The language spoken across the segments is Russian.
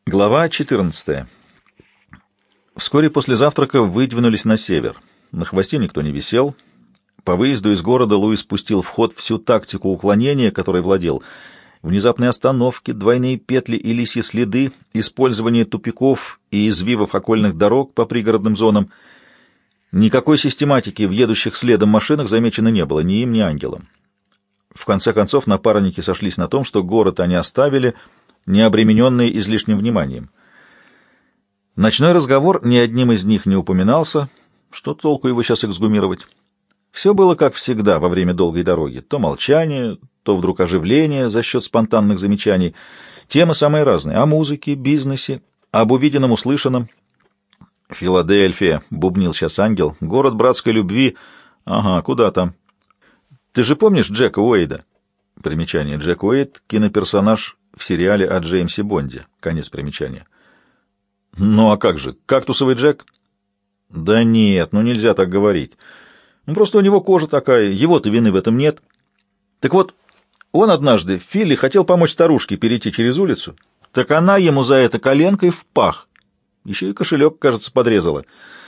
Глава 14. Вскоре после завтрака выдвинулись на север. На хвосте никто не висел. По выезду из города Луис пустил в ход всю тактику уклонения, которой владел. Внезапные остановки, двойные петли и лисьи следы, использование тупиков и извивов окольных дорог по пригородным зонам. Никакой систематики в едущих следом машинах замечено не было, ни им, ни ангелам. В конце концов напарники сошлись на том, что город они оставили, не обремененные излишним вниманием. Ночной разговор ни одним из них не упоминался, что толку его сейчас эксгумировать. Все было как всегда во время долгой дороги. То молчание, то вдруг оживление за счет спонтанных замечаний. Темы самые разные — о музыке, бизнесе, об увиденном, услышанном. «Филадельфия», — бубнил сейчас ангел, — «город братской любви». Ага, куда там? Ты же помнишь Джека Уэйда? Примечание. Джек Уэйд — киноперсонаж в сериале о Джеймсе Бонде. Конец примечания. Ну а как же? Кактусовый Джек? Да нет, ну нельзя так говорить. Ну, просто у него кожа такая, его-то вины в этом нет. Так вот, он однажды, Филли, хотел помочь старушке перейти через улицу, так она ему за это коленкой в пах. Еще и кошелек, кажется, подрезала.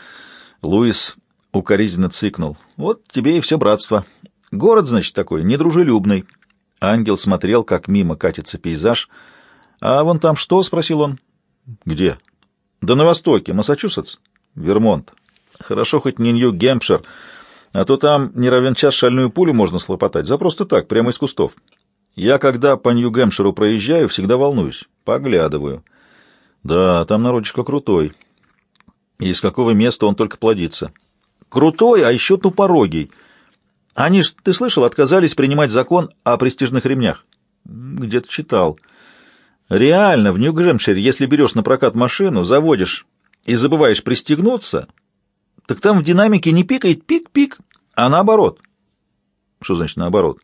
Луис укоризненно цыкнул. Вот тебе и все братство. Город, значит, такой, недружелюбный. Ангел смотрел, как мимо катится пейзаж. «А вон там что?» — спросил он. «Где?» «Да на востоке. Массачусетс?» «Вермонт. Хорошо, хоть не Нью-Гэмпшир, а то там не равен час шальную пулю можно слопотать. За просто так, прямо из кустов. Я, когда по Нью-Гэмпширу проезжаю, всегда волнуюсь. Поглядываю. Да, там народишко крутой. И из какого места он только плодится. Крутой, а еще тупорогий. Они ж, ты слышал, отказались принимать закон о престижных ремнях. Где-то читал. Реально, в Нью-Гэмпшире, если берешь на прокат машину, заводишь и забываешь пристегнуться, так там в динамике не пикает пик-пик, а наоборот. Что значит наоборот?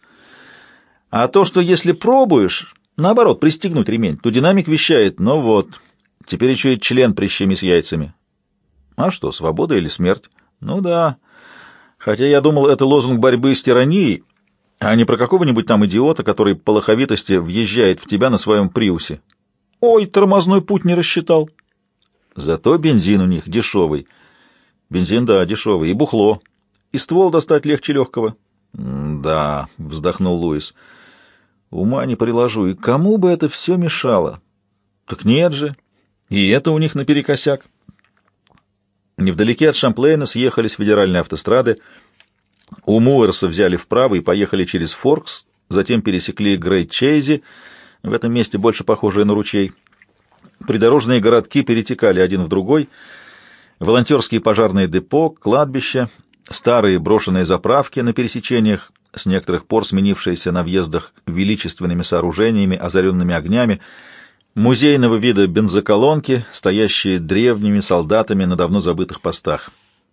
А то, что если пробуешь, наоборот, пристегнуть ремень, то динамик вещает: ну вот, теперь еще и член прищеми с яйцами. А что, свобода или смерть? Ну да. Хотя я думал, это лозунг борьбы с тиранией, а не про какого-нибудь там идиота, который по лоховитости въезжает в тебя на своем приусе. Ой, тормозной путь не рассчитал. Зато бензин у них дешевый. Бензин, да, дешевый. И бухло. И ствол достать легче легкого. Да, вздохнул Луис. Ума не приложу. И кому бы это все мешало? Так нет же. И это у них наперекосяк. Невдалеке от Шамплейна съехали с федеральной автострады. У Муэрса взяли вправо и поехали через Форкс, затем пересекли Грейт-Чейзи, в этом месте больше похожее на ручей. Придорожные городки перетекали один в другой. Волонтерские пожарные депо, кладбища, старые брошенные заправки на пересечениях, с некоторых пор сменившиеся на въездах величественными сооружениями, озаренными огнями, музейного вида бензоколонки, стоящие древними солдатами на давно забытых постах.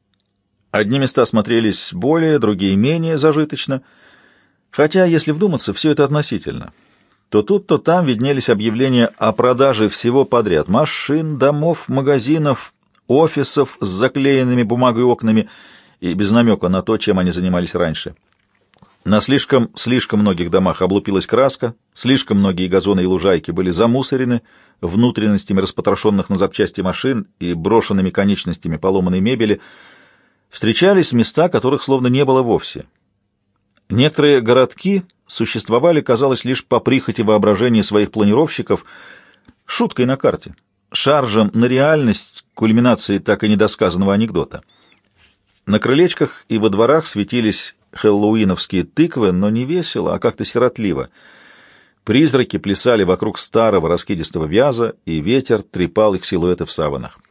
Одни места смотрелись более, другие менее зажиточно, хотя, если вдуматься, все это относительно. То тут, то там виднелись объявления о продаже всего подряд: машин, домов, магазинов, офисов с заклеенными бумагой окнами и без намека на то, чем они занимались раньше. На слишком многих домах облупилась краска, слишком многие газоны и лужайки были замусорены внутренностями распотрошенных на запчасти машин и брошенными конечностями поломанной мебели. Встречались места, которых словно не было вовсе. Некоторые городки существовали, казалось, лишь по прихоти воображения своих планировщиков, шуткой на карте, шаржем на реальность, кульминацией так и недосказанного анекдота. На крылечках и во дворах светились хэллоуиновские тыквы, но не весело, а как-то сиротливо. Призраки плясали вокруг старого раскидистого вяза, и ветер трепал их силуэты в саванах.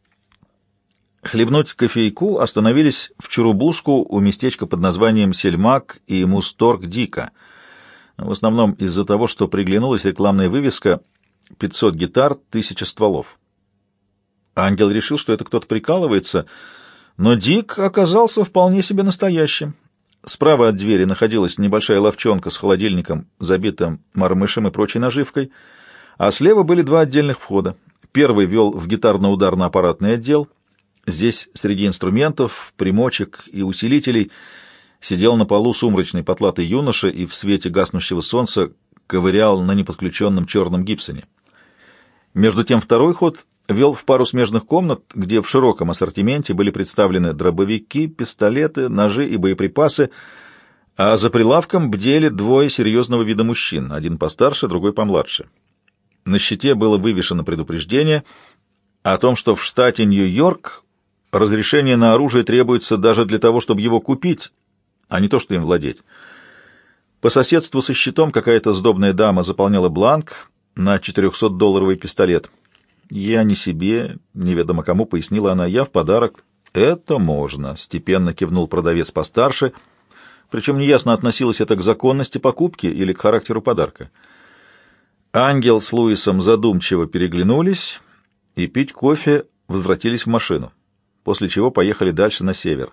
Хлебнуть кофейку остановились в Чурубуску у местечка под названием Сельмак и Мусторг-Дика. В основном из-за того, что приглянулась рекламная вывеска «500 гитар, 1000 стволов». Ангел решил, что это кто-то прикалывается, но Дик оказался вполне себе настоящим. Справа от двери находилась небольшая лавчонка с холодильником, забитым мормышем и прочей наживкой, а слева были два отдельных входа. Первый вел в гитарно-ударно-аппаратный отдел. Здесь среди инструментов, примочек и усилителей сидел на полу сумрачный потлатый юноша и в свете гаснущего солнца ковырял на неподключенном черном гибсоне. Между тем второй ход вел в пару смежных комнат, где в широком ассортименте были представлены дробовики, пистолеты, ножи и боеприпасы, а за прилавком бдели двое серьезного вида мужчин, один постарше, другой помладше. На щите было вывешено предупреждение о том, что в штате Нью-Йорк разрешение на оружие требуется даже для того, чтобы его купить, а не то, что им владеть. По соседству со щитом какая-то сдобная дама заполняла бланк на $400 пистолет. «Я не себе, неведомо кому», — пояснила она, — «я в подарок». «Это можно», — степенно кивнул продавец постарше, причем неясно, относилось это к законности покупки или к характеру подарка. Ангел с Луисом задумчиво переглянулись и пить кофе возвратились в машину, после чего поехали дальше на север.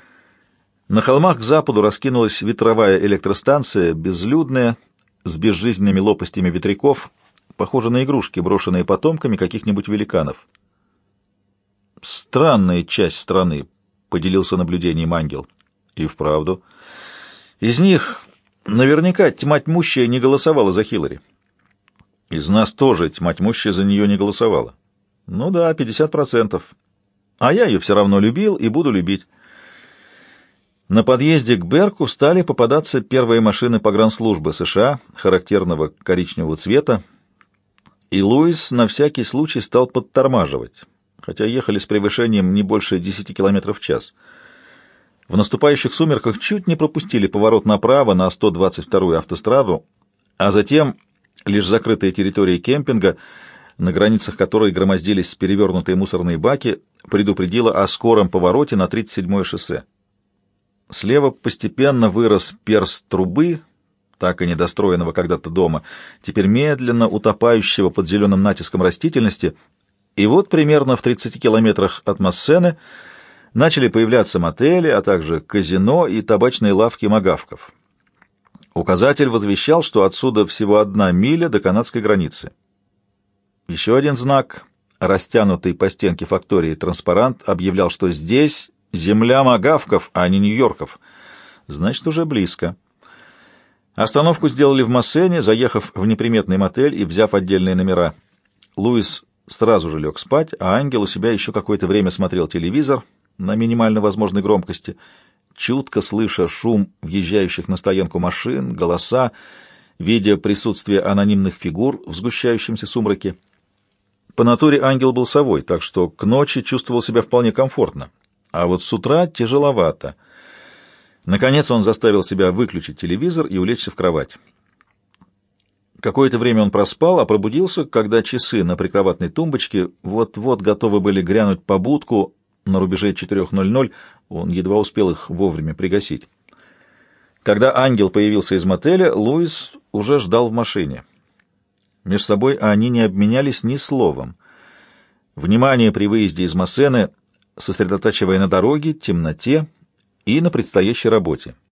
На холмах к западу раскинулась ветровая электростанция, безлюдная, с безжизненными лопастями ветряков, похожа на игрушки, брошенные потомками каких-нибудь великанов. «Странная часть страны», — поделился наблюдением Ангел. «И вправду. Из них наверняка тьма тьмущая не голосовала за Хиллари. Из нас тоже тьма тьмущая за нее не голосовала. Ну да, 50%. А я ее все равно любил и буду любить». На подъезде к Берку стали попадаться первые машины погранслужбы США, характерного коричневого цвета, и Луис на всякий случай стал подтормаживать, хотя ехали с превышением не больше 10 км в час. В наступающих сумерках чуть не пропустили поворот направо на 122-ю автостраду, а затем лишь закрытая территория кемпинга, на границах которой громоздились перевернутые мусорные баки, предупредила о скором повороте на 37-е шоссе. Слева постепенно вырос перст трубы, так и недостроенного когда-то дома, теперь медленно утопающего под зеленым натиском растительности, и вот примерно в 30 километрах от Массены начали появляться мотели, а также казино и табачные лавки магавков. Указатель возвещал, что отсюда всего 1 миля до канадской границы. Еще один знак, растянутый по стенке фактории транспарант, объявлял, что здесь земля магавков, а не нью-йорков. Значит, уже близко. Остановку сделали в Массене, заехав в неприметный мотель и взяв отдельные номера. Луис сразу же лег спать, а Ангел у себя еще какое-то время смотрел телевизор на минимально возможной громкости, чутко слыша шум въезжающих на стоянку машин, голоса, видя присутствие анонимных фигур в сгущающемся сумраке. По натуре Ангел был совой, так что к ночи чувствовал себя вполне комфортно. А вот с утра тяжеловато. Наконец он заставил себя выключить телевизор и улечься в кровать. Какое-то время он проспал, а пробудился, когда часы на прикроватной тумбочке вот-вот готовы были грянуть по будку на рубеже 4:00, он едва успел их вовремя пригасить. Когда Ангел появился из мотеля, Луис уже ждал в машине. Между собой они не обменялись ни словом. Внимание при выезде из Массены сосредотачивая на дороге, темноте и на предстоящей работе.